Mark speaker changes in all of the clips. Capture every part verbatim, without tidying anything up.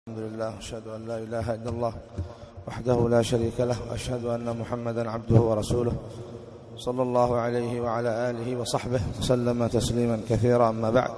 Speaker 1: الحمد لله، أشهد أن لا إله إلا الله وحده لا شريك له، وأشهد أن محمدا عبده ورسوله صلى الله عليه وعلى آله وصحبه وسلم تسليما كثيرا. أما بعد،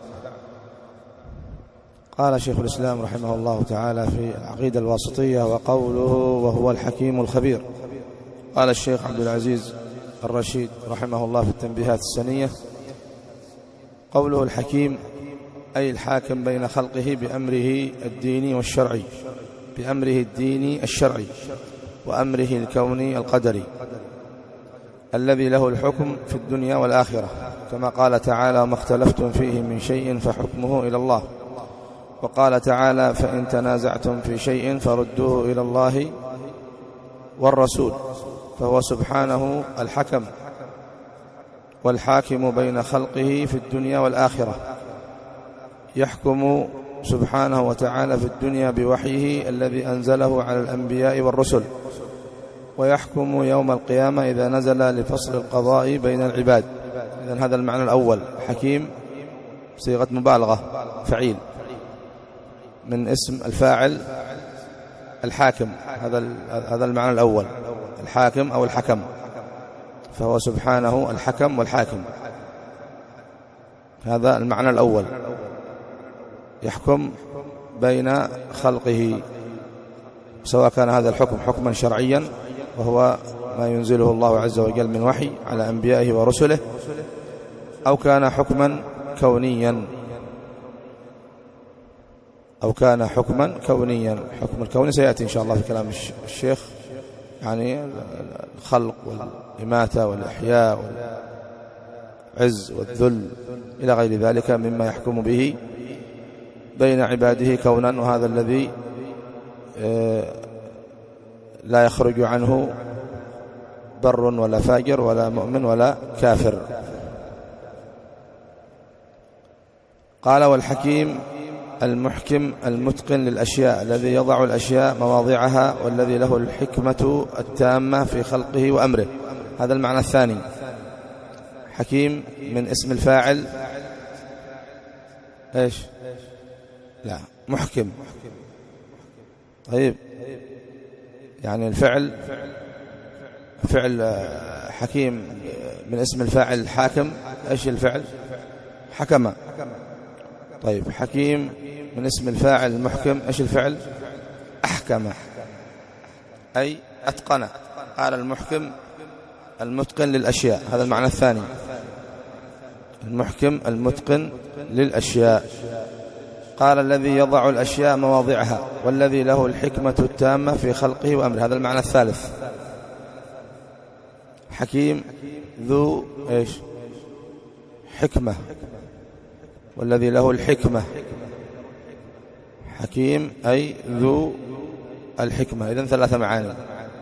Speaker 1: قال شيخ الإسلام رحمه الله تعالى في العقيدة الواسطية: وقوله وهو الحكيم الخبير. قال الشيخ عبد العزيز الرشيد رحمه الله في التنبيهات السنية: قوله الحكيم أي الحاكم بين خلقه بأمره الديني والشرعي، بأمره الديني الشرعي وأمره الكوني القدري، الذي له الحكم في الدنيا والآخرة، كما قال تعالى: وما اختلفتم فيه من شيء فحكمه إلى الله. وقال تعالى: فإن تنازعتم في شيء فردوه إلى الله والرسول. فهو سبحانه الحكم والحاكم بين خلقه في الدنيا والآخرة، يحكم سبحانه وتعالى في الدنيا بوحيه الذي أنزله على الأنبياء والرسل، ويحكم يوم القيامة إذا نزل لفصل القضاء بين العباد. إذن هذا المعنى الأول، حكيم صيغة مبالغة، فعيل من اسم الفاعل الحاكم. هذا هذا المعنى الأول، الحاكم أو الحكم. فهو سبحانه الحكم والحاكم، هذا المعنى الأول، يحكم بين خلقه، سواء كان هذا الحكم حكما شرعيا وهو ما ينزله الله عز وجل من وحي على أنبيائه ورسله، أو كان حكما كونيا أو كان حكما كونيا. الحكم الكوني سيأتي إن شاء الله في كلام الشيخ، يعني الخلق والإماتة والإحياء والعز والذل إلى غير ذلك مما يحكم به بين عباده كونا، وهذا الذي لا يخرج عنه بر ولا فاجر ولا مؤمن ولا كافر. قال: والحكيم المحكم المتقن للأشياء، الذي يضع الأشياء مواضعها، والذي له الحكمة التامة في خلقه وأمره. هذا المعنى الثاني. حكيم من اسم الفاعل إيش؟ لا، محكم. طيب، يعني الفعل فعل حكيم من اسم الفاعل الحاكم. إيش الفعل؟ حكم. طيب، حكيم من اسم الفاعل المحكم. إيش الفعل؟ أحكم، أي أتقن. قال: المحكم المتقن للأشياء. هذا المعنى الثاني، المحكم المتقن للأشياء. قال: الذي يضع الأشياء مواضعها، والذي له الحكمة التامة في خلقه وأمره. هذا المعنى الثالث، حكيم ذو إيش؟ حكمة، والذي له الحكمة. حكيم أي ذو الحكمة. إذن ثلاثة معاني،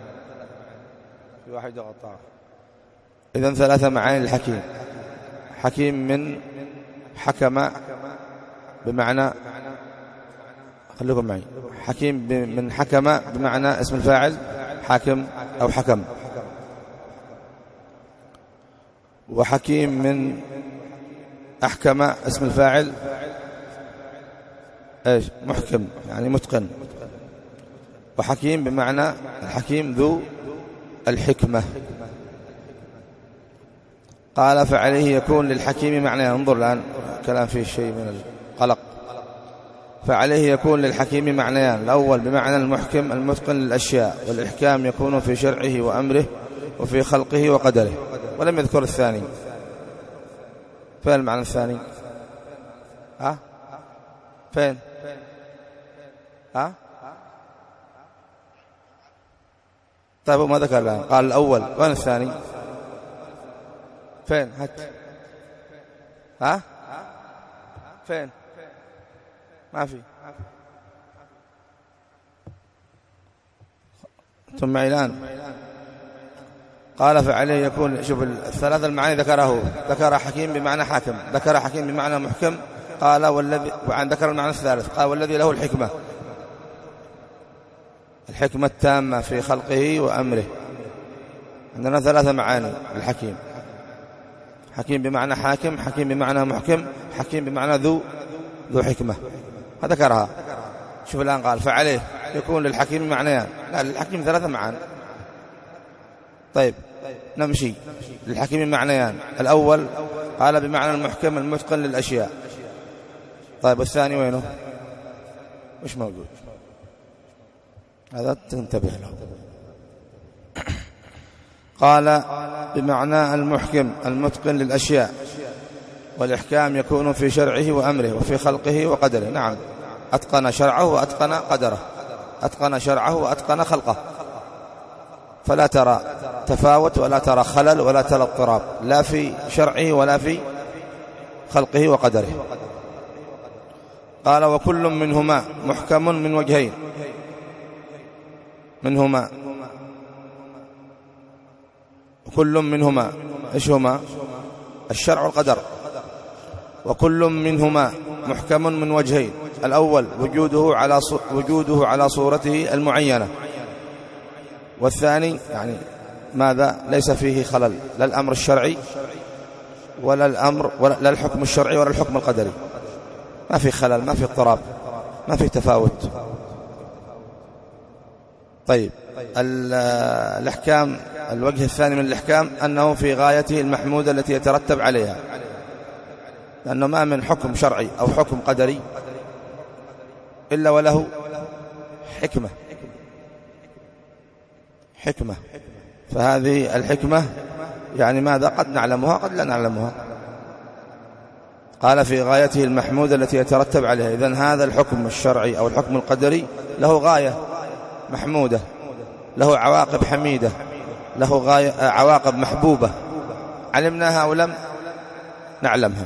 Speaker 1: في واحد يغطى. إذن ثلاثة معاني الحكيم. حكيم من حكم بمعنى، خليكم معي، حكيم من حكم بمعنى اسم الفاعل حاكم أو حكم. وحكيم من أحكم اسم الفاعل إيش؟ محكم، يعني متقن. وحكيم بمعنى الحكيم ذو الحكمة. قال: فعليه يكون للحكيم معنى. انظر الآن كلام فيه شيء من القلق. فعليه يكون للحكيم معنيان: الأول بمعنى المحكم المتقن للأشياء، والإحكام يكون في شرعه وأمره وفي خلقه وقدره. ولم يذكر الثاني. فين المعنى الثاني؟ ها؟ فين؟ ها؟ طيب، ما ذكر الآن. قال الأول، وين الثاني؟ فين؟ هات. ها؟ فين؟ ما في. ثم معي الآن. قال: فعليه يكون. شوف الثلاث المعاني ذكره. ذكر حكيم بمعنى حاكم، ذكر حكيم بمعنى محكم. قال: والذي، وعن ذكر المعنى الثالث. قال: والذي له الحكمة، الحكمة التامة في خلقه وأمره. عندنا ثلاثة معاني الحكيم: حكيم بمعنى حاكم، حكيم بمعنى محكم، حكيم بمعنى ذو ذو حكمة. ذكرها. شوف الآن قال فعليه يكون للحكيم معنيان، لا للحكيم ثلاثة معان. طيب نمشي. للحكيم معنيان، الأول قال بمعنى المحكم المتقن للأشياء. طيب والثاني وينه؟ مش موجود، هذا تنتبه له. قال بمعنى المحكم المتقن للأشياء، والإحكام يكون في شرعه وأمره وفي خلقه وقدره. نعم، أتقن شرعه وأتقن قدره، أتقن شرعه وأتقن خلقه، فلا ترى تفاوت ولا ترى خلل ولا ترى اضطراب، لا في شرعه ولا في خلقه وقدره. قال وكل منهما محكم من وجهين، منهما كل منهما إيش هما؟ الشرع والقدر. وكل منهما محكم من وجهين، الأول وجوده على وجوده على صورته المعينة، والثاني يعني ماذا؟ ليس فيه خلل، لا الأمر الشرعي ولا الأمر ولا لا الحكم الشرعي ولا الحكم القدري، ما في خلل، ما في اضطراب، ما في تفاوت. طيب الأحكام، الوجه الثاني من الأحكام أنه في غايته المحمودة التي يترتب عليها، لأنه ما من حكم شرعي أو حكم قدري إلا وله حكمة حكمة فهذه الحكمة يعني ماذا؟ قد نعلمها قد لا نعلمها. قال في غايته المحمودة التي يترتب عليها، إذن هذا الحكم الشرعي أو الحكم القدري له غاية محمودة، له عواقب حميدة، له غاية عواقب محبوبة، علمناها أو لم نعلمها.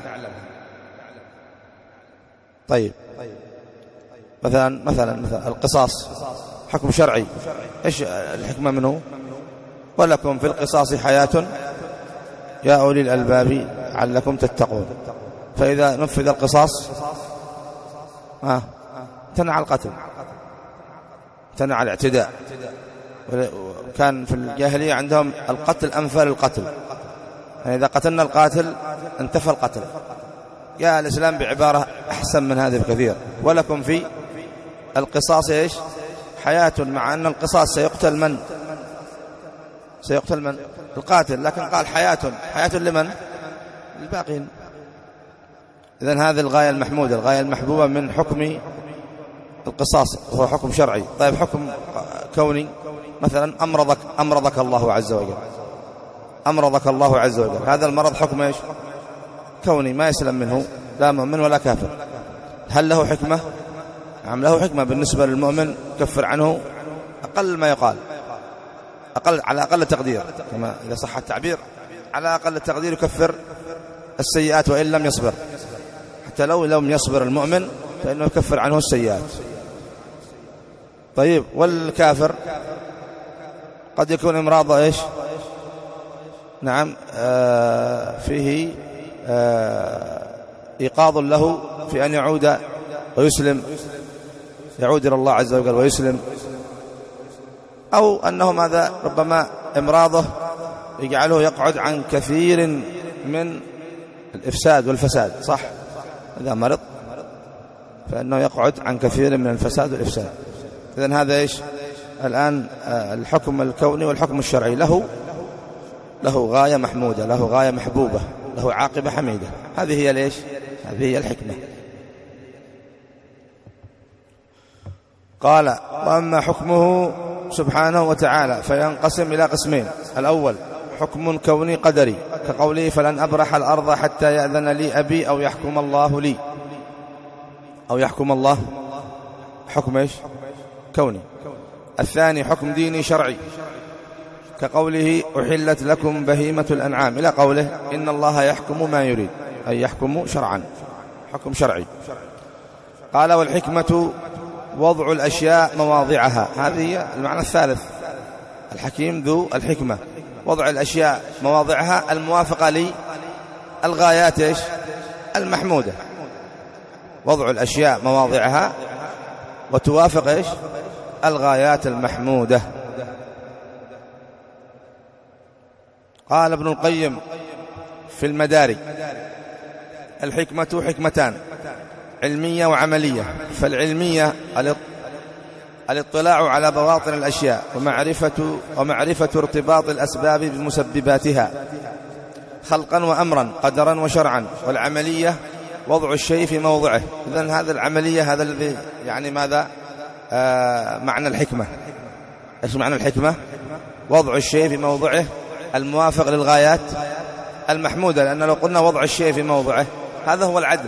Speaker 1: طيب مثلا مثلا مثلا القصاص حكم شرعي، إيش الحكمة منه؟ ولكم في القصاص حياة يا أولي الألباب علكم تتقون. فإذا نفذ القصاص آه. امتنع القتل، امتنع الاعتداء. كان في الجاهلية عندهم القتل أنفى للقتل، يعني إذا قتلنا القاتل انتفى القتل. جاء الإسلام بعبارة أحسن من هذه بكثير، ولكم في القصاص إيش؟ حياة، مع أن القصاص سيقتل من؟ سيقتل من؟ القاتل، لكن قال حياة، حياة لمن؟ الباقين. إذن هذه الغاية المحمودة، الغاية المحبوبة من حكم القصاص، وهو حكم شرعي. طيب حكم كوني، مثلا أمرضك أمرضك الله عز وجل، أمرضك الله عز وجل، هذا المرض حكم إيش؟ كوني، ما يسلم منه لا مؤمن ولا كافر. هل له حكمة؟ نعم له حكمة. بالنسبة للمؤمن كفر عنه أقل ما يقال، أقل على أقل تقدير، كما إذا صح التعبير، على أقل التقدير يكفر السيئات وإن لم يصبر، حتى لو لم يصبر المؤمن فإنه يكفر عنه السيئات. طيب والكافر قد يكون امراضه إيش؟ نعم آه فيه آه إيقاظ له في أن يعود ويسلم، يعود إلى الله عز وجل ويسلم، أو أنه ماذا؟ ربما امراضه يجعله يقعد عن كثير من الإفساد والفساد، صح؟ إذا مرض فإنه يقعد عن كثير من الفساد والإفساد. إذن هذا إيش؟ الآن الحكم الكوني والحكم الشرعي له له غاية محمودة، له غاية محبوبة، له عاقبة حميدة. هذه هي ليش؟ هذه هي الحكمة. قال وأما حكمه سبحانه وتعالى فينقسم إلى قسمين، الأول حكم كوني قدري، كقوله فلن أبرح الأرض حتى يأذن لي أبي أو يحكم الله لي، أو يحكم الله، حكم إيش؟ كوني. الثاني حكم ديني شرعي، كقوله أحلت لكم بهيمة الأنعام، إلى قوله إن الله يحكم ما يريد، أي يحكم شرعا، حكم شرعي. قال والحكمة وضع الأشياء مواضعها، هذه هي المعنى الثالث، الحكيم ذو الحكمة، وضع الأشياء مواضعها الموافقة للغايات إيش؟ المحمودة، وضع الأشياء مواضعها وتوافق إيش؟ الغايات المحمودة. قال ابن القيم في المدارج الحكمة حكمتان، علمية وعملية. فالعلمية الاطلاع على بواطن الأشياء ومعرفة, ومعرفة ارتباط الأسباب بمسبباتها خلقا وأمرا قدرا وشرعا. والعملية وضع الشيء في موضعه. إذن هذا العملية هذا الذي يعني ماذا آه معنى الحكمة. إيش معنى الحكمة؟ وضع الشيء في موضعه الموافق للغايات المحمودة. لأن لو قلنا وضع الشيء في موضعه هذا هو العدل،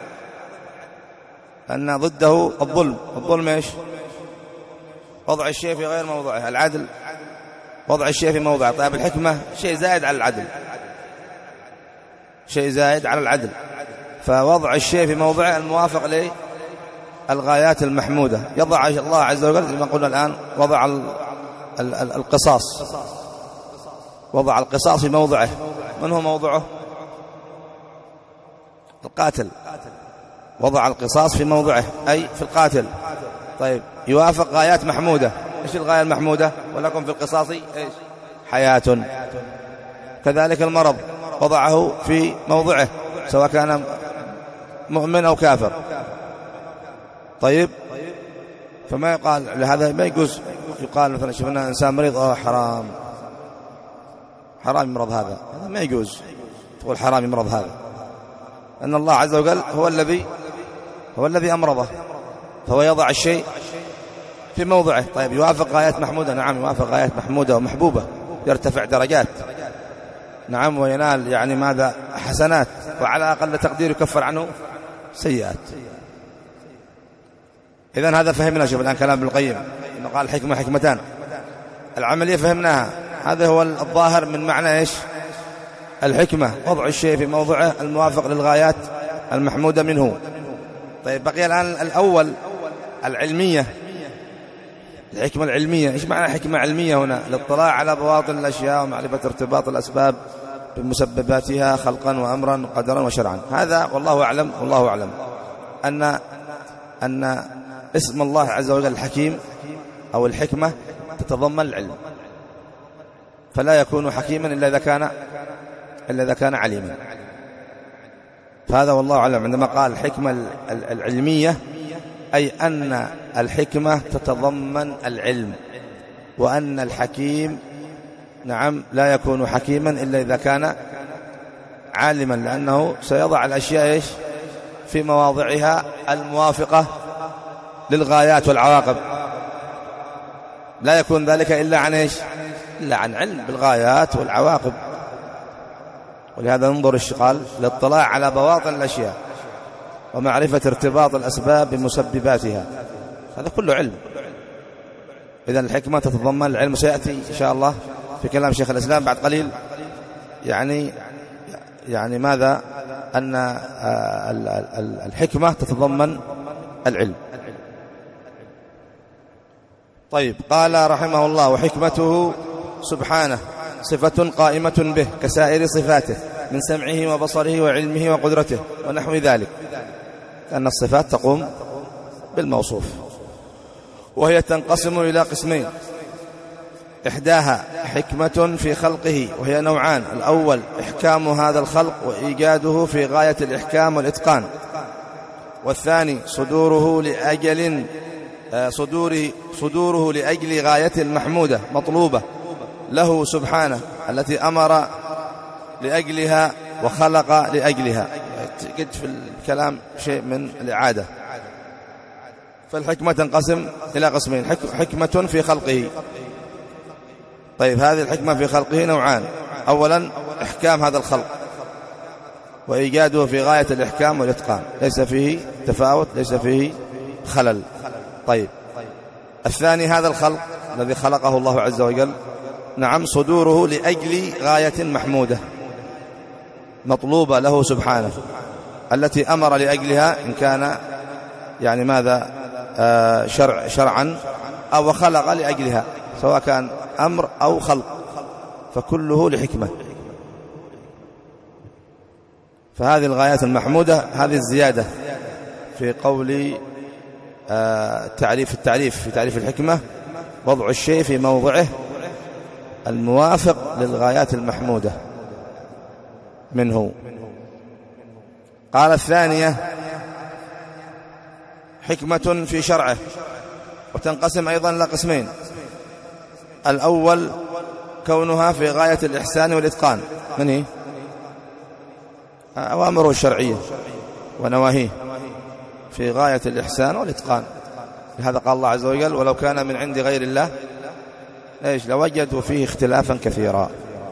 Speaker 1: لأن ضده الظلم. الظلم إيش؟ وضع الشيء في غير موضعه. العدل وضع الشيء في موضعه. طيب الحكمة شيء زائد على العدل، شيء زائد على العدل. فوضع الشيء في موضعه الموافق للغايات المحمودة. يضع الله عز وجل كما قلنا الآن وضع القصاص، وضع القصاص في موضعه. من هو موضعه؟ القاتل. وضع القصاص في موضعه أي في القاتل. طيب يوافق غايات محمودة. إيش الغاية المحمودة؟ ولكم في القصاص إيش؟ حياة. كذلك المرض وضعه في موضعه سواء كان مؤمن أو كافر. طيب فما يقال لهذا ما يجوز يقال مثلا شفنا إنسان مريض أو حرام حرام يمرض هذا، هذا ما يجوز تقول حرام يمرض هذا، أن الله عز وجل هو الذي هو الذي أمرضه، فهو يضع الشيء في موضعه. طيب يوافق غايات محمودة؟ نعم يوافق غايات محمودة ومحبوبة، يرتفع درجات، نعم، وينال يعني ماذا حسنات، وعلى أقل تقدير يكفر عنه سيئات. إذن هذا فهمنا. شوف الآن كلام ابن القيم إنه قال الحكمة حكمتان. العملية فهمناها، هذا هو الظاهر من معنى إيش الحكمة، وضع الشيء في موضعه الموافق للغايات المحمودة منه. طيب بقي الآن الأول العلمية، الحكمة العلمية. إيش معنى حكمة علمية هنا؟ الاطلاع على بواطن الأشياء ومعرفة ارتباط الأسباب بمسبباتها خلقا وأمرا قدرا وشرعا. هذا والله أعلم والله أعلم أن أن اسم الله عز وجل الحكيم أو الحكمة تتضمن العلم، فلا يكون حكيما إلا إذا كان إلا إذا كان عليما. فهذا والله أعلم عندما قال الحكمة العلمية أي أن الحكمة تتضمن العلم، وأن الحكيم نعم لا يكون حكيما إلا إذا كان عالما، لأنه سيضع الأشياء إيش في مواضعها الموافقة للغايات والعواقب. لا يكون ذلك إلا عن إيش إلا عن علم بالغايات والعواقب. ولهذا ننظر الشقال للاطلاع على بواطن الأشياء ومعرفة ارتباط الأسباب بمسبباتها، هذا كله علم. إذن الحكمة تتضمن العلم، سيأتي إن شاء الله في كلام شيخ الإسلام بعد قليل يعني يعني ماذا أن الحكمة تتضمن العلم. طيب قال رحمه الله وحكمته سبحانه صفة قائمة به كسائر صفاته من سمعه وبصره وعلمه وقدرته ونحو ذلك، أن الصفات تقوم بالموصوف، وهي تنقسم إلى قسمين: إحداها حكمة في خلقه وهي نوعان: الأول إحكام هذا الخلق وإيجاده في غاية الإحكام والإتقان، والثاني صدوره لأجل صدوره, صدوره لأجل غاية محمودة مطلوبة له سبحانه التي أمر لأجلها وخلق لأجلها. قد في الكلام شيء من الإعادة. فالحكمة تنقسم إلى قسمين: حكمة في خلقه. طيب هذه الحكمة في خلقه نوعان: أولا إحكام هذا الخلق وإيجاده في غاية الإحكام والإتقان، ليس فيه تفاوت، ليس فيه خلل. طيب الثاني هذا الخلق الذي خلقه الله عز وجل، نعم، صدوره لأجل غاية محمودة مطلوبة له سبحانه التي أمر لأجلها، إن كان يعني ماذا آه شرع شرعا أو خلق لأجلها، سواء كان أمر أو خلق، فكله لحكمة. فهذه الغايات المحمودة، هذه الزيادة في قول آه تعريف التعريف في تعريف الحكمة: وضع الشيء في موضعه الموافق للغايات المحمودة منه. قال الثانية حكمة في شرعه، وتنقسم أيضا إلى قسمين. الأول كونها في غاية الإحسان والإتقان، من هي؟ أوامره الشرعية ونواهيه في غاية الإحسان والإتقان. لهذا قال الله عز وجل: ولو كان من عند غير الله إيش لوجدوا فيه اختلافا كثيرا.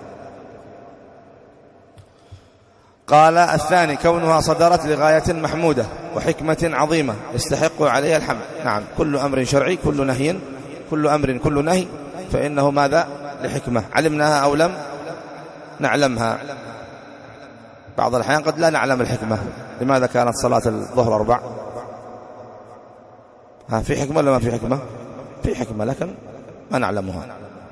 Speaker 1: قال الثاني كونها صدرت لغاية محمودة وحكمة عظيمة يستحق عليها الحمد. نعم، كل أمر شرعي، كل نهي، كل أمر كل نهي فإنه ماذا؟ لحكمة علمناها أو لم نعلمها. بعض الأحيان قد لا نعلم الحكمة. لماذا كانت صلاة الظهر أربع؟ ها، في حكمة ولا ما في حكمة؟ في حكمة لكن ما نعلمها.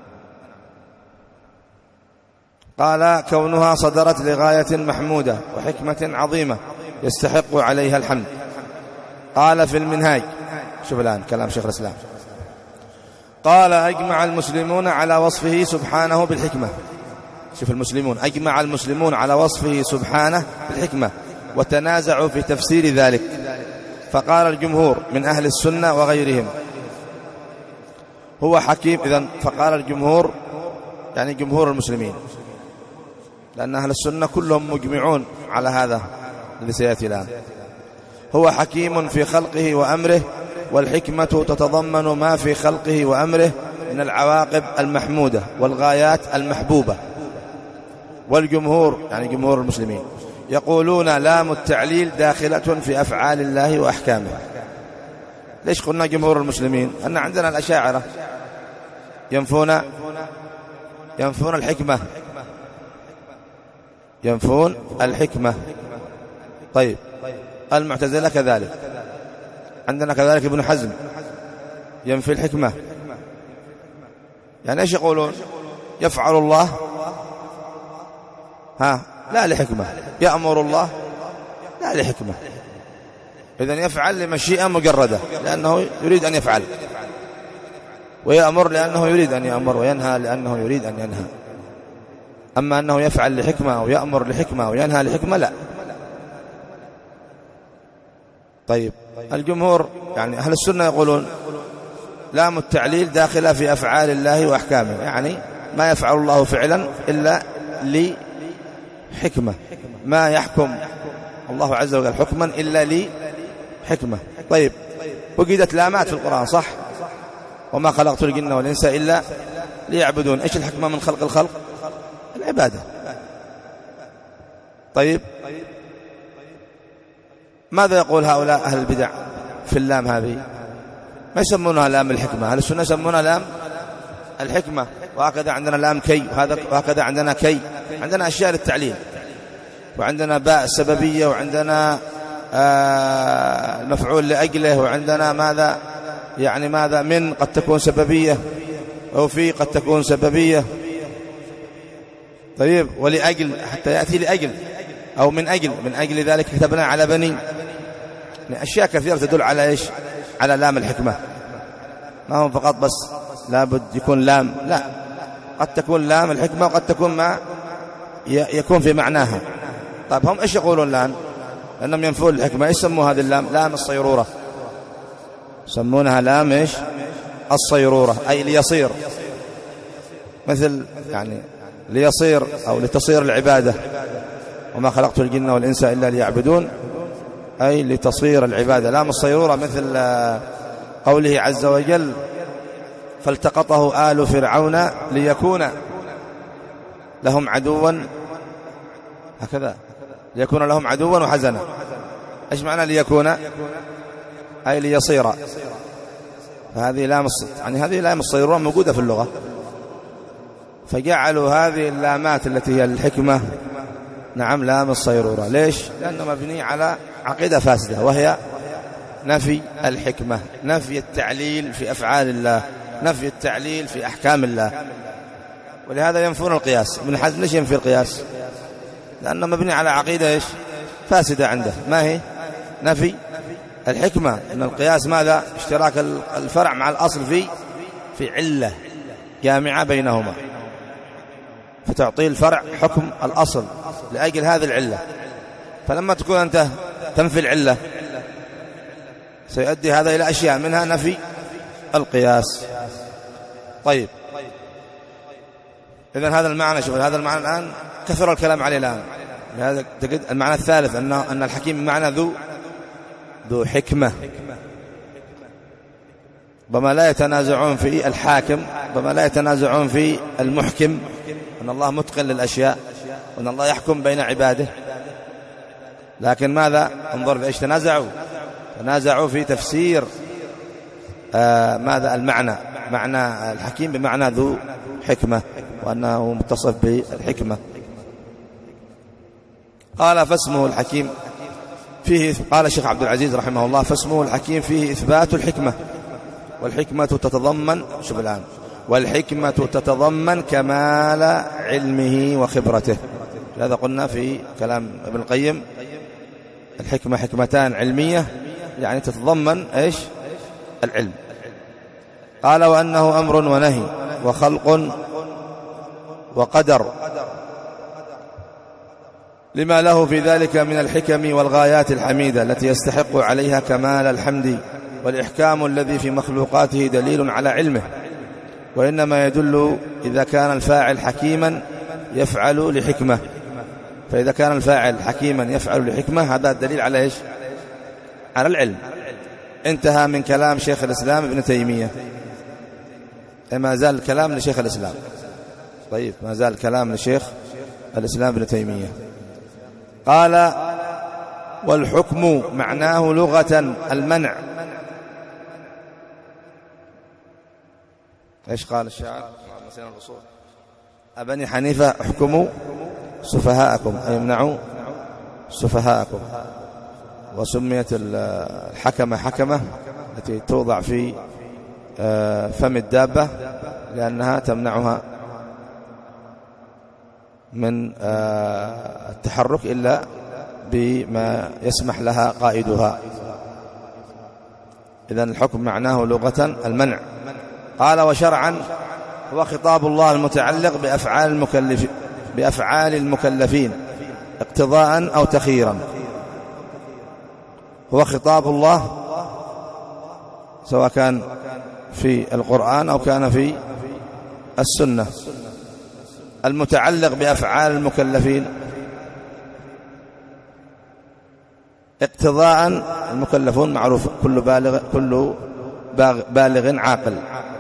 Speaker 1: قال كونها صدرت لغاية محمودة وحكمة عظيمة يستحق عليها الحمد. قال في المنهاج، شوف الآن كلام شيخ الإسلام، قال أجمع المسلمون على وصفه سبحانه بالحكمة. شوف المسلمون، أجمع المسلمون على وصفه سبحانه بالحكمة وتنازعوا في تفسير ذلك، فقال الجمهور من أهل السنة وغيرهم هو حكيم. إذن فقال الجمهور يعني جمهور المسلمين، لأن أهل السنة كلهم مجمعون على هذا الذي سيأتي الآن. هو حكيم في خلقه وأمره، والحكمة تتضمن ما في خلقه وأمره من العواقب المحمودة والغايات المحبوبة. والجمهور يعني جمهور المسلمين يقولون لام التعليل داخلة في أفعال الله وأحكامه. ليش قلنا جمهور المسلمين؟ أن عندنا الأشاعرة ينفون ينفون الحكمة ينفون الحكمة طيب، المعتزلة كذلك، عندنا كذلك ابن حزم ينفي الحكمة. يعني ايش يقولون؟ يفعل الله ها لا لحكمة، يأمر الله لا لحكمة. إذن يفعل لمشيئة مجردة لأنه يريد أن يفعل، ويأمر لأنه يريد أن يأمر، وينهى لأنه يريد أن ينهى. أما أنه يفعل لحكمة أو يأمر لحكمة أو ينهى لحكمة لا. طيب، الجمهور يعني أهل السنة يقولون لام التعليل داخلة في أفعال الله وأحكامه، يعني ما يفعل الله فعلا إلا لحكمة، ما يحكم الله عز وجل حكما إلا لحكمة. طيب، وجدت لامات في القرآن صح؟ وما خلقت الجن والإنس إلا ليعبدون. إيش الحكمة من خلق الخلق؟ العبادة. طيب، ماذا يقول هؤلاء أهل البدع في اللام هذه؟ ما يسمونها لام الحكمة، أهل السنة يسمونها لام الحكمة. وهكذا عندنا لام كي، وهكذا عندنا كي، عندنا أشياء للتعليل، وعندنا باء السببية، وعندنا آه المفعول لأجله، وعندنا ماذا يعني ماذا من قد تكون سببية، أو في قد تكون سببية. طيب، ولأجل حتى يأتي لأجل أو من أجل، من أجل ذلك كتبنا على بني. أشياء كثيرة تدل على إيش؟ على لام الحكمة. ما هو فقط بس لابد يكون لام، لا، قد تكون لام الحكمة وقد تكون ما يكون في معناها. طيب، هم إيش يقولون الآن؟ لأنهم ينفون الحكمة. إيش سموا هذه اللام؟ لام الصيرورة، يسمونها لام إيش؟ الصيرورة، أي ليصير، مثل يعني ليصير أو لتصير العبادة. وما خلقت الجن والإنس إلا ليعبدون، أي لتصير العبادة. لام الصيرورة مثل قوله عز وجل فالتقطه آل فرعون ليكون لهم عدوا، هكذا ليكون لهم عدوا وحزنا. إيش معنى ليكون؟ أي ليصير. فهذه لام يعني هذه لام الصيرورة موجودة في اللغة، فجعلوا هذه اللامات التي هي الحكمة نعم لام الصيرورة. ليش؟ لأنه مبني على عقيدة فاسدة، وهي نفي الحكمة، نفي التعليل في أفعال الله، نفي التعليل في أحكام الله. ولهذا ينفون القياس. ابن حزم ليش ينفي القياس؟ لأنه مبني على عقيدة إيش؟ فاسدة عنده. ما هي؟ نفي الحكمة. أن القياس ماذا؟ اشتراك الفرع مع الأصل في في علة جامعة بينهما، فتعطي الفرع حكم الأصل لأجل هذه العلة. فلما تكون أنت تنفي العلة سيؤدي هذا إلى أشياء منها نفي القياس. طيب، إذن هذا المعنى، شوف هذا المعنى الآن كثر الكلام عليه الآن. هذا المعنى الثالث أن أن الحكيم بمعنى ذو ذو حكمة، بما لا يتنازعون في الحاكم، بما لا يتنازعون في المحكم، أن الله متقن للأشياء، وأن الله يحكم بين عباده. لكن ماذا؟ انظر في ايش تنازعوا، تنازعوا في تفسير آه ماذا المعنى، معنى الحكيم بمعنى ذو حكمة، وأنه متصف بالحكمة. قال فاسمه الحكيم فيه، قال الشيخ عبد العزيز رحمه الله: فاسمه الحكيم فيه إثبات الحكمة، والحكمة تتضمن، شوف الآن، والحكمة تتضمن كمال علمه وخبرته. هذا قلنا في كلام ابن القيم: الحكمة حكمتان علمية، يعني تتضمن ايش؟ العلم. قال: وأنه أمر ونهي وخلق وقدر، لما له في ذلك من الحكم والغايات الحميدة التي يستحق عليها كمال الحمد. والإحكام الذي في مخلوقاته دليل على علمه، وإنما يدل إذا كان الفاعل حكيما يفعل لحكمة. فإذا كان الفاعل حكيما يفعل لحكمة، هذا الدليل على إيش؟ على العلم. انتهى من كلام شيخ الإسلام ابن تيمية. ما زال الكلام لشيخ الإسلام. طيب، ما زال الكلام لشيخ الإسلام ابن تيمية. قال: والحكم معناه لغة المنع. ايش قال الشاعر؟ أبني حنيفة: احكموا سفهاءكم، أي امنعوا سفهاءكم. وسميت الحكمة حكمة التي توضع في فم الدابة لأنها تمنعها من التحرك إلا بما يسمح لها قائدها. إذن الحكم معناه لغة المنع. قال: وشرعا هو خطاب الله المتعلق بأفعال المكلف بأفعال المكلفين اقتضاء أو تخييرا. هو خطاب الله سواء كان في القرآن أو كان في السنة، المتعلق بأفعال المكلفين اقتضاء. المكلفون معروف كل بالغ كل بالغ عاقل،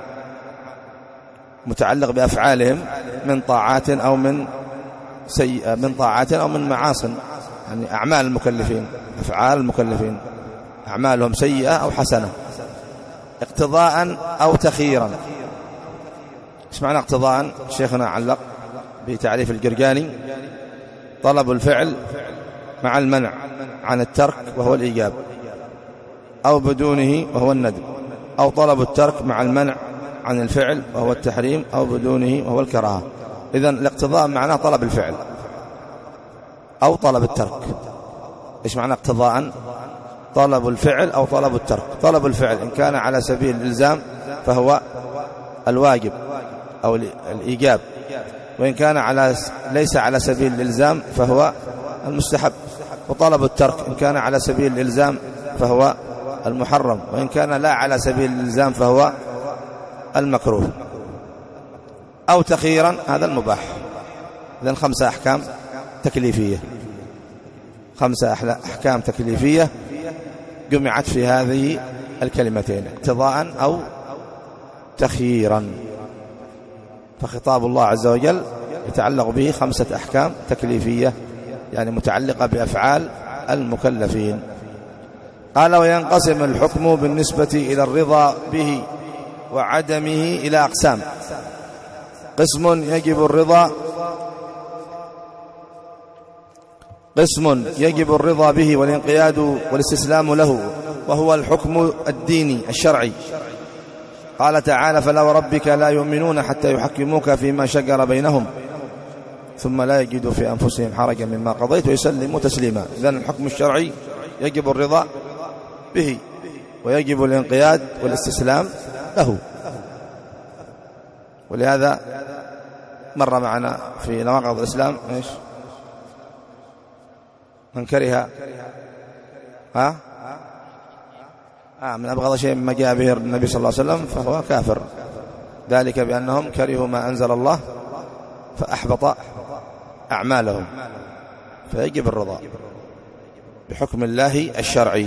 Speaker 1: متعلق بأفعالهم من طاعات أو من سيئة، من طاعات أو من معاصٍ، يعني أعمال المكلفين، أفعال المكلفين أعمالهم سيئة أو حسنة، اقتضاء أو تخييرا. ايش معنى اقتضاء؟ شيخنا علق بتعريف القرقاني: طلب الفعل مع المنع عن الترك وهو الإيجاب، أو بدونه وهو الندب، أو طلب الترك مع المنع عن الفعل وهو التحريم، أو بدونه وهو الكراهة. إذن الاقتضاء معناه طلب الفعل أو طلب الترك. إيش معنى اقتضاء؟ طلب الفعل أو طلب الترك. طلب الفعل إن كان على سبيل الإلزام فهو الواجب أو الإيجاب، وإن كان على ليس على سبيل الإلزام فهو المستحب. وطلب الترك إن كان على سبيل الإلزام فهو المحرم، وإن كان لا على سبيل الإلزام فهو المكروه. أو تخييرا هذا المباح. إذن خمسة أحكام تكليفية، خمسة أحكام تكليفية جمعت في هذه الكلمتين: اقتضاء أو تخييرا. فخطاب الله عز وجل يتعلق به خمسة أحكام تكليفية، يعني متعلقة بأفعال المكلفين. قال: وينقسم الحكم بالنسبة إلى الرضا به وعدمه إلى أقسام: قسم يجب الرضا قسم يجب الرضا به والانقياد والاستسلام له، وهو الحكم الديني الشرعي. قال تعالى: فلا وربك لا يؤمنون حتى يحكموك فيما شجر بينهم ثم لا يجدوا في أنفسهم حرجا مما قضيت ويسلموا تسليما. إذن الحكم الشرعي يجب الرضا به ويجب الانقياد والاستسلام له. ولهذا مر معنا في نواقض الإسلام إيش؟ من كره ها آه من أبغض شيء مما جاء به النبي صلى الله عليه وسلم فهو كافر، ذلك بأنهم كرهوا ما أنزل الله فأحبط أعمالهم. فيجب الرضا بحكم الله الشرعي.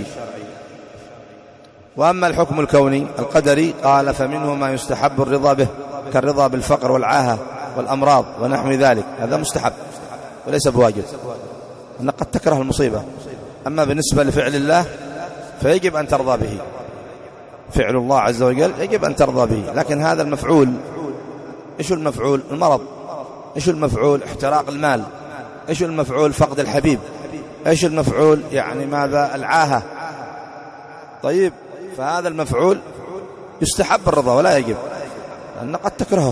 Speaker 1: وأما الحكم الكوني القدري قال فمنه ما يستحب الرضا به كالرضا بالفقر والعاهة والأمراض ونحو ذلك، هذا مستحب وليس بواجب، أنك قد تكره المصيبة. أما بالنسبة لفعل الله فيجب أن ترضى به، فعل الله عز وجل يجب أن ترضى به. لكن هذا المفعول، إيش المفعول؟ المرض. إيش المفعول؟ احتراق المال. إيش المفعول؟ فقد الحبيب. إيش المفعول؟ يعني ماذا؟ العاهة. طيب، فهذا المفعول يستحب الرضا ولا يجب، لأن قد تكرهه،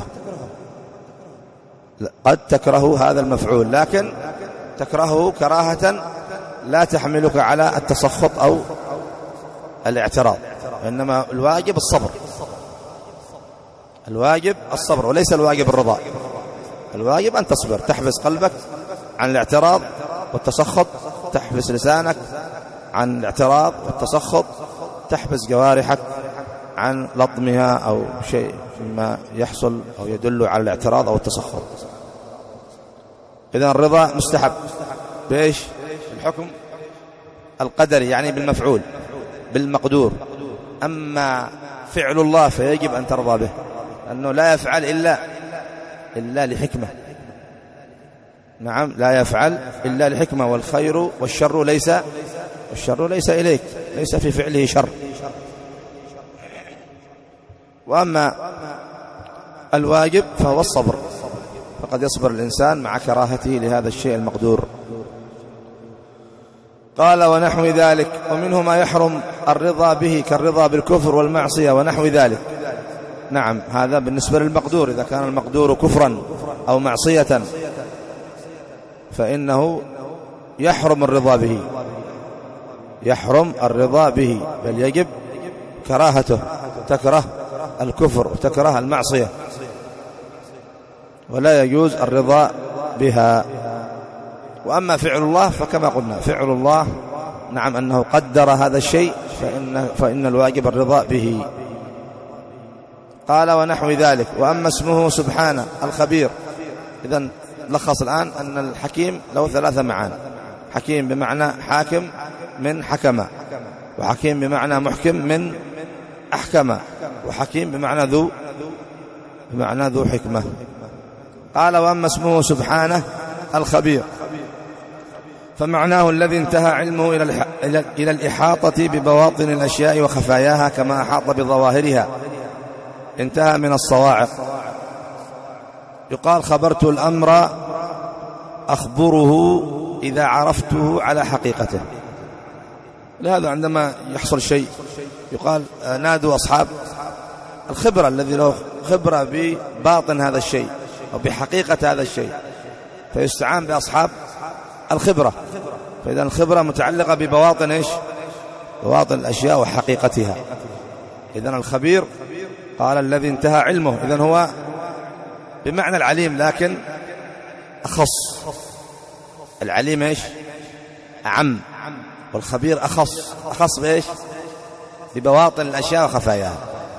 Speaker 1: قد تكره هذا المفعول، لكن تكرهه كراهة لا تحملك على التسخط أو الاعتراض، إنما الواجب الصبر، الواجب الصبر وليس الواجب الرضا. الواجب أن تصبر، تحبس قلبك عن الاعتراض والتسخط، تحبس لسانك عن الاعتراض والتسخط، تحبس جوارحك عن لطمها أو شيء مما يحصل أو يدل على الاعتراض أو التسخط. إذن الرضا مستحب بإيش؟ الحكم القدري يعني بالمفعول بالمقدور. أما فعل الله فيجب أن ترضى به، أنه لا يفعل إلا إلا لحكمة. نعم، لا يفعل إلا لحكمة، والخير والشر ليس والشر ليس إليك، ليس في فعله شر. وأما الواجب فهو الصبر، فقد يصبر الإنسان مع كراهته لهذا الشيء المقدور. قال ونحو ذلك، ومنه ما يحرم الرضا به كالرضا بالكفر والمعصية ونحو ذلك. نعم، هذا بالنسبة للمقدور، إذا كان المقدور كفرا أو معصية فإنه يحرم الرضا به، يحرم الرضا به، بل يجب كراهته، تكره الكفر وتكره المعصية، ولا يجوز الرضا بها. وأما فعل الله فكما قلنا فعل الله نعم أنه قدر هذا الشيء، فإن, فإن الواجب الرضا به. قال ونحو ذلك. وأما اسمه سبحانه الخبير، إذن لخص الآن أن الحكيم له ثلاثة معاني: حكيم بمعنى حاكم من حكم، وحكيم بمعنى محكم من أحكم، وحكيم بمعنى ذو بمعنى ذو حكمة. قال وأما اسمه سبحانه الخبير فمعناه الذي انتهى علمه إلى الإحاطة ببواطن الأشياء وخفاياها كما أحاط بظواهرها، انتهى من الصواعق. يقال خبرت الأمر أخبره إذا عرفته على حقيقته. لهذا عندما يحصل شيء يقال نادوا أصحاب الخبرة، الذي له خبرة بباطن هذا الشيء أو بحقيقة هذا الشيء، فيستعان بأصحاب الخبرة. فإذا الخبرة متعلقة ببواطن إيش؟ بواطن الأشياء وحقيقتها. إذن الخبير قال الذي انتهى علمه، إذن هو بمعنى العليم لكن أخص. العليم إيش؟ أعم، والخبير أخص. أخص بإيش؟ ببواطن الأشياء وخفاياها.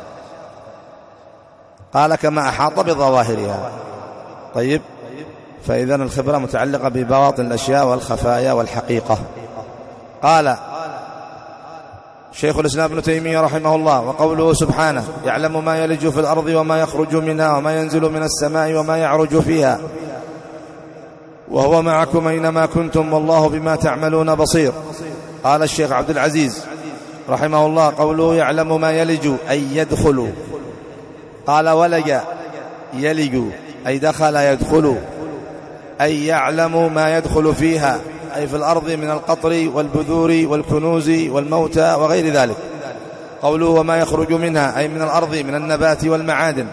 Speaker 1: قال كما أحاط بظواهرها. طيب، فإذن الخبرة متعلقة ببواطن الأشياء والخفايا والحقيقة. قال شيخ الإسلام ابن تيمية رحمه الله: وقوله سبحانه يعلم ما يلج في الأرض وما يخرج منها وما ينزل من السماء وما يعرج فيها وهو معكم أينما كنتم والله بما تعملون بصير. قال الشيخ عبد العزيز رحمه الله: قوله يعلم ما يلج أي يدخل. قال ولج يلج أي دخل يدخل، أي يعلم ما يدخل فيها أي في الأرض من القطر والبذور والكنوز والموتى وغير ذلك. قوله وما يخرج منها أي من الأرض من النبات والمعادن.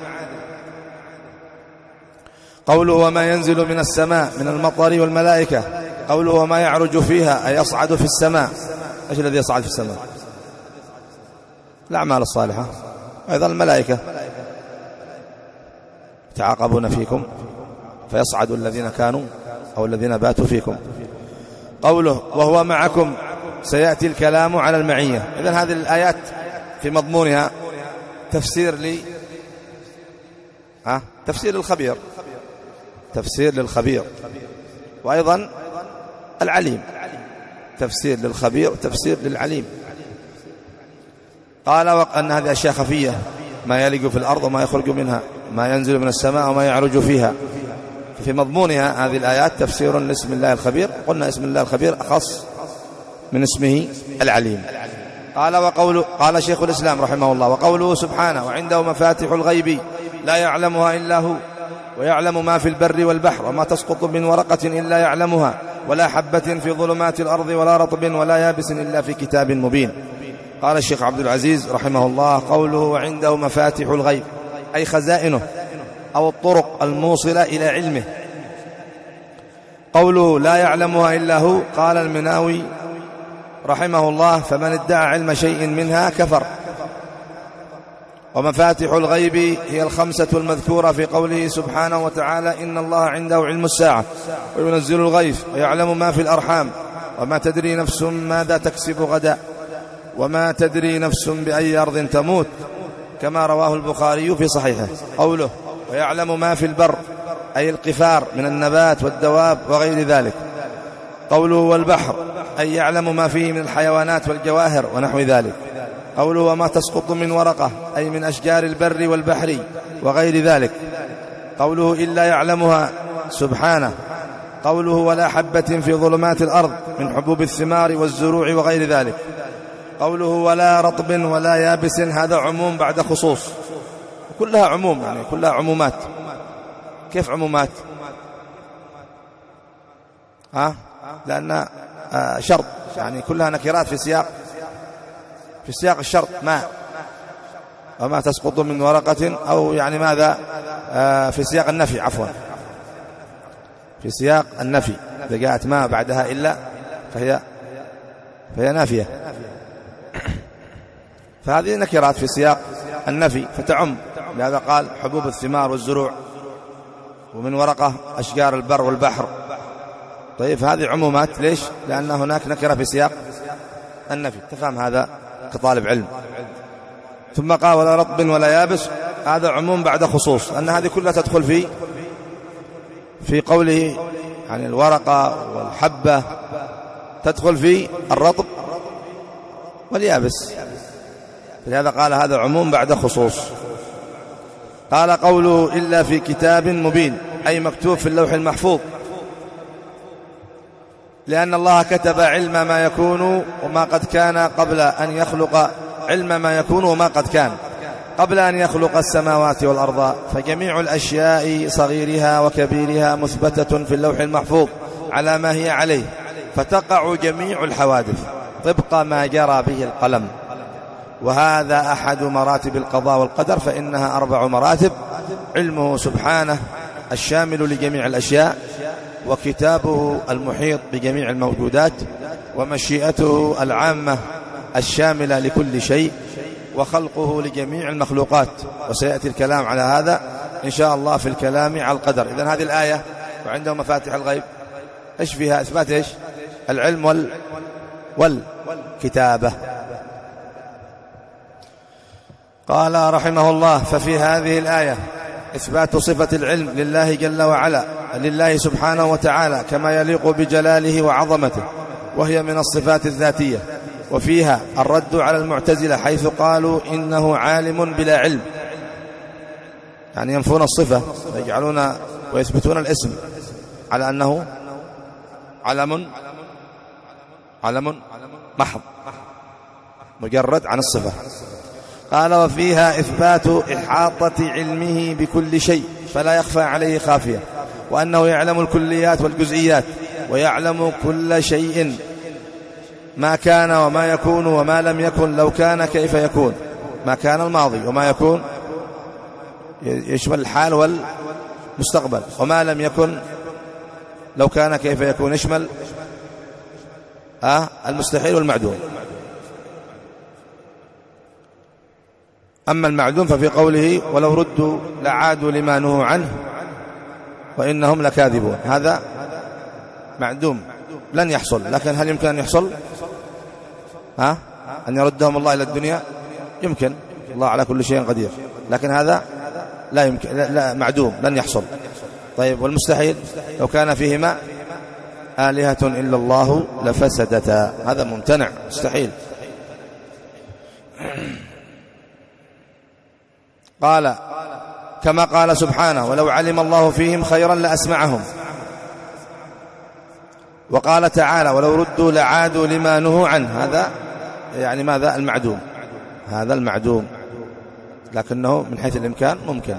Speaker 1: قوله وما ينزل من السماء من المطر والملائكة. قوله وما يعرج فيها أي يصعد في السماء. إيش الذي يصعد في السماء؟ الأعمال الصالحة، أيضا الملائكة يتعاقبون فيكم فيصعد الذين كانوا أو الذين باتوا فيكم. قوله وهو معكم سيأتي الكلام على المعية. إذن هذه الآيات في مضمونها تفسير لي ها تفسير للخبير، تفسير للخبير، وأيضا العليم، تفسير للخبير وتفسير للعليم. قال أن هذه أشياء خفية، ما يلج في الأرض وما يخرج منها، ما ينزل من السماء وما يعرج فيها. في مضمونها هذه الآيات تفسير لاسم الله الخبير. قلنا اسم الله الخبير أخص من اسمه العليم. قال وقوله قال شيخ الإسلام رحمه الله: وقوله سبحانه: وعنده مفاتح الغيب لا يعلمها إلا هو ويعلم ما في البر والبحر وما تسقط من ورقة إلا يعلمها ولا حبة في ظلمات الأرض ولا رطب ولا يابس إلا في كتاب مبين. قال الشيخ عبد العزيز رحمه الله: قوله وعنده مفاتح الغيب أي خزائنه أو الطرق الموصلة إلى علمه. قوله لا يعلمها إلا هو، قال المناوي رحمه الله: فمن ادعى علم شيء منها كفر. ومفاتح الغيب هي الخمسة المذكورة في قوله سبحانه وتعالى: إن الله عنده علم الساعة وينزل الغيث ويعلم ما في الأرحام وما تدري نفس ماذا تكسب غدا وما تدري نفس بأي أرض تموت، كما رواه البخاري في صحيحه. قوله ويعلم ما في البر أي القفار من النبات والدواب وغير ذلك. قوله والبحر أي يعلم ما فيه من الحيوانات والجواهر ونحو ذلك. قوله وما تسقط من ورقة أي من أشجار البر والبحر وغير ذلك. قوله إلا يعلمها سبحانه. قوله ولا حبة في ظلمات الأرض من حبوب الثمار والزروع وغير ذلك. قوله ولا رطب ولا يابس، هذا عموم بعد خصوص، كلها عموم، يعني كلها عمومات. كيف عمومات؟ ها؟ لأن شرط، يعني كلها نكرات في سياق في سياق الشرط. ما وما تسقط من ورقة، أو يعني ماذا في سياق النفي، عفوا في سياق النفي. إذا جاءت ما بعدها إلا فهي فهي نافية، فهذه نكرات في سياق النفي فتعم. لهذا قال حبوب الثمار والزروع، ومن ورقة أشجار البر والبحر. طيب هذه عمومات، ليش؟ لأن هناك نكرة في سياق النفي. تفهم هذا كطالب علم. ثم قال ولا رطب ولا يابس، هذا عموم بعد خصوص، أن هذه كلها تدخل في في قوله يعني الورقة والحبة تدخل في الرطب واليابس، لهذا قال هذا عموم بعد خصوص. قال قوله إلا في كتاب مبين أي مكتوب في اللوح المحفوظ، لأن الله كتب علم ما يكون وما قد كان قبل أن يخلق علم ما يكون وما قد كان قبل أن يخلق السماوات والأرض، فجميع الأشياء صغيرها وكبيرها مثبتة في اللوح المحفوظ على ما هي عليه، فتقع جميع الحوادث طبق ما جرى به القلم. وهذا أحد مراتب القضاء والقدر، فإنها أربع مراتب: علمه سبحانه الشامل لجميع الأشياء، وكتابه المحيط بجميع الموجودات، ومشيئته العامة الشاملة لكل شيء، وخلقه لجميع المخلوقات. وسيأتي الكلام على هذا إن شاء الله في الكلام على القدر. إذن هذه الآية وعنده مفاتح الغيب إيش فيها؟ إثبات إيش؟ العلم وال والكتابة. قال رحمه الله: ففي هذه الآية إثبات صفة العلم لله جل وعلا، لله سبحانه وتعالى كما يليق بجلاله وعظمته، وهي من الصفات الذاتية. وفيها الرد على المعتزلة حيث قالوا إنه عالم بلا علم، يعني ينفون الصفة ويجعلون ويثبتون الاسم على أنه علم علم محض مجرد عن الصفة. قال وفيها إثبات إحاطة علمه بكل شيء فلا يخفى عليه خافية، وأنه يعلم الكليات والجزئيات، ويعلم كل شيء ما كان وما يكون وما لم يكن، لو كان كيف يكون، ما كان الماضي وما يكون يشمل الحال والمستقبل، وما لم يكن لو كان كيف يكون يشمل آه المستحيل والمعدوم. أما المعدوم ففي قوله ولو ردوا لعادوا لما نهوا عنه وإنهم لكاذبون، هذا معدوم لن يحصل. لكن هل يمكن أن يحصل؟ ها؟ أن يردهم الله إلى الدنيا؟ يمكن، الله على كل شيء قدير، لكن هذا لا يمكن، لا, لا معدوم، لن يحصل. طيب والمستحيل؟ لو كان فيهما آلهة إلا الله لفسدتا، هذا ممتنع مستحيل. قال كما قال سبحانه ولو علم الله فيهم خيرا لأسمعهم. وقال تعالى ولو ردوا لعادوا لما نهوا عنه، هذا يعني ماذا؟ المعدوم، هذا المعدوم، لكنه من حيث الإمكان ممكن.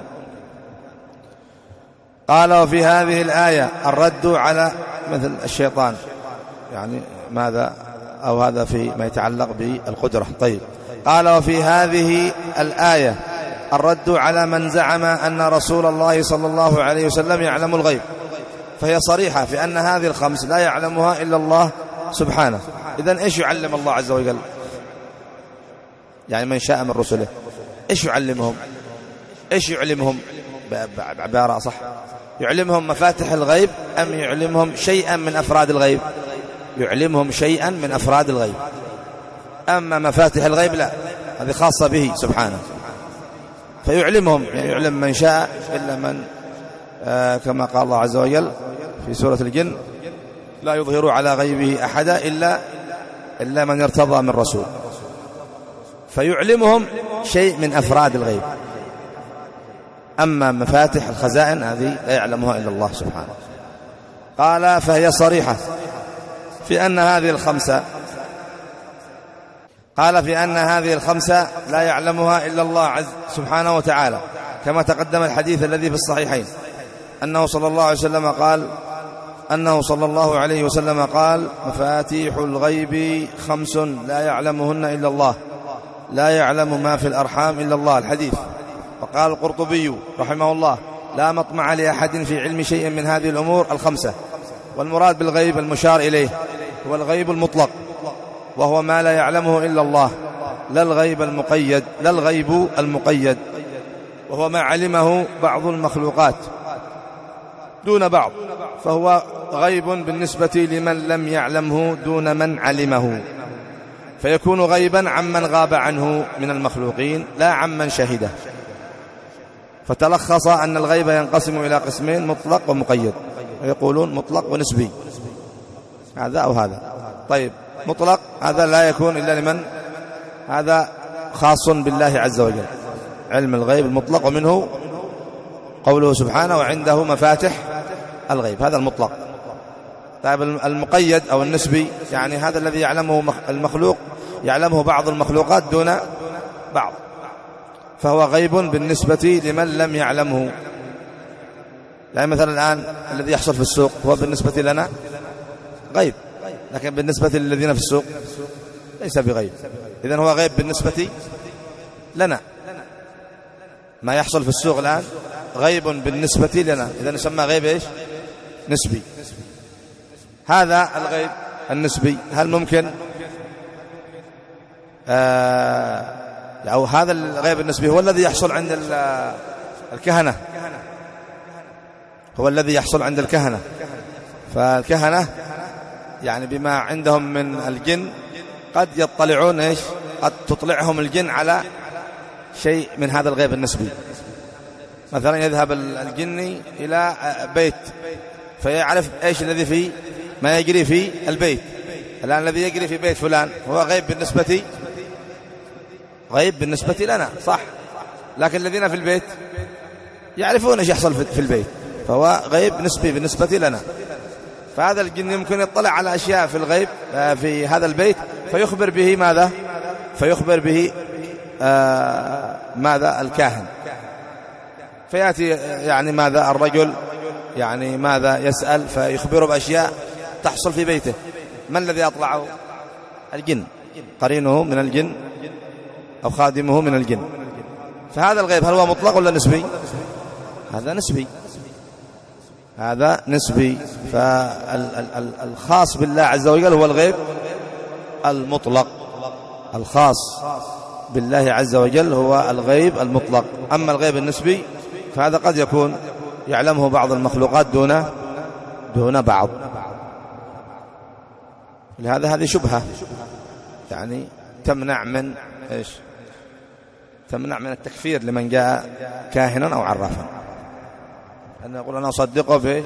Speaker 1: قال وفي هذه الآية الرد على مثل الشيطان، يعني ماذا؟ أو هذا في ما يتعلق بالقدرة. طيب قال وفي هذه الآية الرد على من زعم أن رسول الله صلى الله عليه وسلم يعلم الغيب، فهي صريحة في أن هذه الخمس لا يعلمها إلا الله سبحانه. إذن إيش يعلم الله عز وجل؟ يعني من شاء من رسله إيش يعلمهم؟ إيش يعلمهم بعبارة صح؟ يعلمهم مفاتح الغيب أم يعلمهم شيئا من أفراد الغيب؟ يعلمهم شيئا من أفراد الغيب، أما مفاتح الغيب لا، هذه خاصة به سبحانه. فيعلمهم، يعني يعلم من شاء إلا من آه كما قال الله عز وجل في سورة الجن لا يظهر على غيبه أحدا إلا, إلا من ارتضى من رسول. فيعلمهم شيء من أفراد الغيب، أما مفاتح الخزائن هذه لا يعلمها إلا الله سبحانه. قال فهي صريحة في أن هذه الخمسة قال في أن هذه الخمسة لا يعلمها إلا الله عز سبحانه وتعالى، كما تقدم الحديث الذي في الصحيحين أنه صلى الله عليه وسلم قال أنه صلى الله عليه وسلم قال مفاتيح الغيب خمس لا يعلمهن إلا الله، لا يعلم ما في الأرحام إلا الله، الحديث. وقال القرطبي رحمه الله لا مطمع لأحد في علم شيء من هذه الأمور الخمسة. والمراد بالغيب المشار إليه هو الغيب المطلق، وهو ما لا يعلمه إلا الله، لا الغيب المقيد، لا الغيب المقيد، وهو ما علمه بعض المخلوقات دون بعض، فهو غيب بالنسبة لمن لم يعلمه دون من علمه، فيكون غيبا عمن غاب عنه من المخلوقين لا عمن شهده. فتلخص أن الغيب ينقسم إلى قسمين، مطلق ومقيد، ويقولون مطلق ونسبي، هذا أو هذا. طيب مطلق هذا لا يكون إلا لمن هذا خاص بالله عز وجل، علم الغيب المطلق، ومنه قوله سبحانه وعنده مفاتح الغيب، هذا المطلق. طيب المقيد أو النسبي يعني هذا الذي يعلمه المخلوق، يعلمه بعض المخلوقات دون بعض، فهو غيب بالنسبة لمن لم يعلمه. يعني مثلا الآن الذي يحصل في السوق هو بالنسبة لنا غيب، لكن بالنسبة للذين في السوق ليس بغيب. إذن هو غيب بالنسبة لنا، ما يحصل في السوق الآن غيب بالنسبة لنا، إذن يسمى غيب إيش؟ نسبي. هذا الغيب النسبي هل ممكن آه أو هذا الغيب النسبي هو الذي يحصل عند الكهنة، هو الذي يحصل عند الكهنة. فالكهنة يعني بما عندهم من الجن قد يطلعون إيش؟ قد تطلعهم الجن على شيء من هذا الغيب النسبي. مثلا يذهب الجني إلى بيت فيعرف إيش الذي فيه، ما يجري في البيت. الآن الذي يجري في بيت فلان هو غيب بالنسبة غيب بالنسبة لنا صح، لكن الذين في البيت يعرفون ايش يحصل في البيت، فهو غيب نسبي بالنسبة لنا. فهذا الجن يمكن يطلع على أشياء في الغيب في هذا البيت فيخبر به ماذا؟ فيخبر به آه ماذا؟ الكاهن. فيأتي يعني ماذا؟ الرجل يعني ماذا؟ يسأل فيخبره بأشياء تحصل في بيته. من الذي أطلعه؟ الجن، قرينه من الجن أو خادمه من الجن. فهذا الغيب هل هو مطلق ولا نسبي؟ هذا نسبي، هذا نسبي. فالخاص بالله عز وجل هو الغيب المطلق، الخاص بالله عز وجل هو الغيب المطلق. أما الغيب النسبي فهذا قد يكون يعلمه بعض المخلوقات دون دون بعض. لهذا هذه شبهة يعني تمنع من إيش؟ تمنع من التكفير لمن جاء كاهنا أو عرافا، أن يقول أنا أصدقه في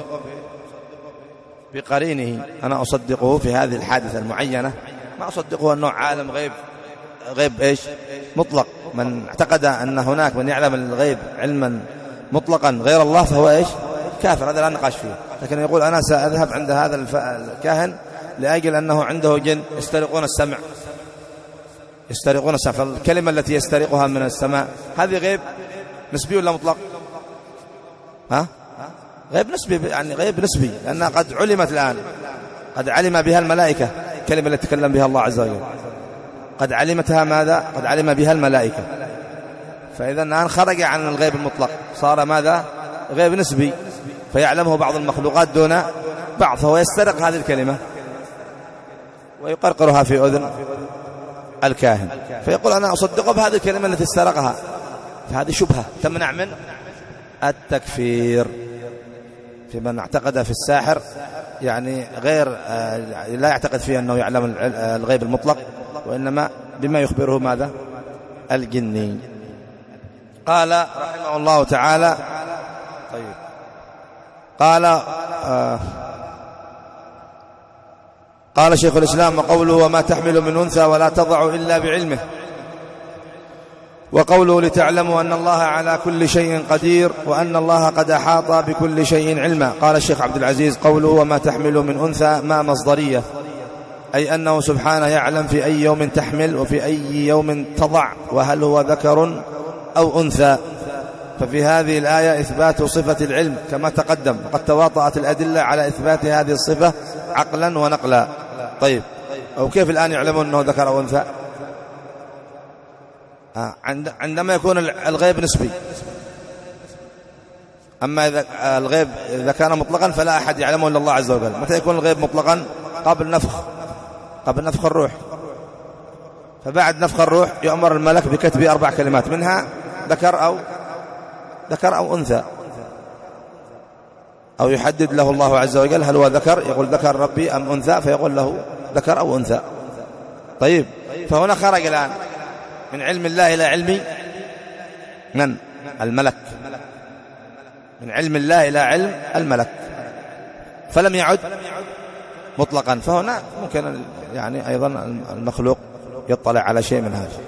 Speaker 1: بقرينه، أنا أصدقه في هذه الحادثة المعينة، ما أصدقه أنه عالم غيب غيب إيش مطلق. من اعتقد أن هناك من يعلم الغيب علما مطلقا غير الله فهو إيش كافر، هذا لا نقاش فيه. لكن يقول أنا سأذهب عند هذا الكاهن لأجل أنه عنده جن يسترقون السمع يسترقون السمع فالكلمة التي يسترقها من السماء هذه غيب نسبي ولا مطلق؟ ها؟ غيب نسبي، يعني غيب نسبي، لأنها قد علمت الآن، قد علم بها الملائكة، الكلمة التي تكلم بها الله عز وجل قد علمتها ماذا؟ قد علم بها الملائكة. فإذا الآن خرج عن الغيب المطلق، صار ماذا؟ غيب نسبي، فيعلمه بعض المخلوقات دون بعض، فهو يسترق هذه الكلمة ويقرقرها في أذن الكاهن، فيقول أنا أصدقه بهذه الكلمة التي استرقها، فهذه شبهة تمنع من التكفير في من اعتقد في الساحر، يعني غير لا يعتقد فيه أنه يعلم الغيب المطلق، وإنما بما يخبره ماذا؟ الجني. قال رحمه الله تعالى طيب قال آه قال شيخ الإسلام وقوله وما تحمل من أنثى ولا تضع إلا بعلمه، وقوله لتعلموا أن الله على كل شيء قدير وأن الله قد أحاط بكل شيء علما. قال الشيخ عبد العزيز قوله وما تحمل من أنثى ما مصدرية، أي أنه سبحانه يعلم في أي يوم تحمل وفي أي يوم تضع، وهل هو ذكر أو أنثى. ففي هذه الآية إثبات صفة العلم كما تقدم، وقد تواطأت الأدلة على إثبات هذه الصفة عقلا ونقلا. طيب أو كيف الآن يعلمون أنه ذكر أو أنثى؟ عندما يكون الغيب نسبي، أما إذا الغيب إذا كان مطلقا فلا أحد يعلمه إلا الله عز وجل. متى يكون الغيب مطلقا؟ قبل نفخ قبل نفخ الروح، فبعد نفخ الروح يؤمر الملك بكتب أربع كلمات، منها ذكر أو ذكر أو أنثى، أو يحدد له الله عز وجل هل هو ذكر، يقول ذكر ربي أم أنثى، فيقول له ذكر أو أنثى. طيب فهنا خرج الآن من علم الله إلى علم من؟ الملك، من علم الله إلى علم الملك، فلم يعد مطلقا. فهنا ممكن يعني أيضا المخلوق يطلع على شيء من هذا.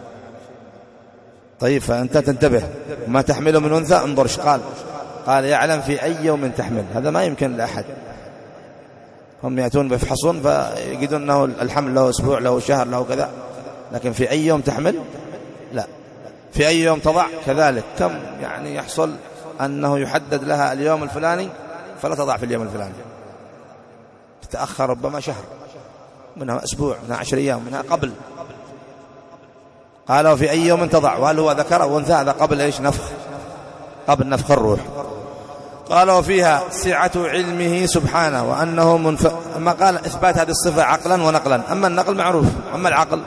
Speaker 1: طيب فأنت تنتبه، ما تحمله من أنثى انظر ايش قال، قال يعلم في أي يوم تحمل، هذا ما يمكن لأحد. هم يأتون بيفحصون فيجدون أنه الحمل له أسبوع له شهر له كذا، لكن في أي يوم تحمل لا، في أي يوم تضع كذلك. كم يعني يحصل أنه يحدد لها اليوم الفلاني فلا تضع في اليوم الفلاني، تتأخر ربما شهر، منها أسبوع، منها عشر أيام، منها قبل. قالوا في أي يوم تضع، وهل هو ذكر أو أنثى؟ هذا قبل إيش؟ نفخ، قبل نفخ الروح. قال وفيها سعة علمه سبحانه وأنه منف... أما قال إثبات هذه الصفة عقلا ونقلا، أما النقل معروف، أما العقل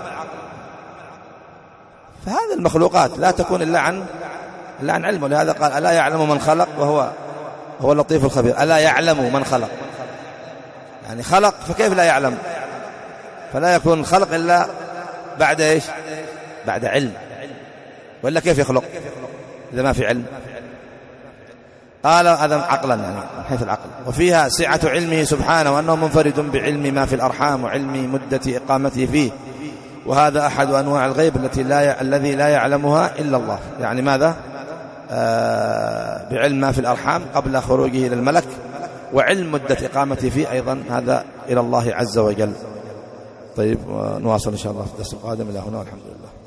Speaker 1: فهذه المخلوقات لا تكون إلا عن إلا عن علمه. لهذا قال ألا يعلم من خلق وهو هو اللطيف الخبير. ألا يعلم من خلق، يعني خلق فكيف لا يعلم؟ فلا يكون خلق إلا بعد إيش؟ بعد علم، وإلا كيف يخلق إذا ما في علم؟ قال هذا عقلا، يعني من حيث العقل. وفيها سعة علمه سبحانه وأنه منفرد بعلم ما في الأرحام وعلم مدة إقامته فيه، وهذا أحد أنواع الغيب التي لا ي... الذي لا يعلمها إلا الله. يعني ماذا؟ آه... بعلم ما في الأرحام قبل خروجه إلى الملك، وعلم مدة إقامته فيه أيضا هذا إلى الله عز وجل. طيب نواصل إن شاء الله في الدرس القادم. إلى هنا والحمد لله.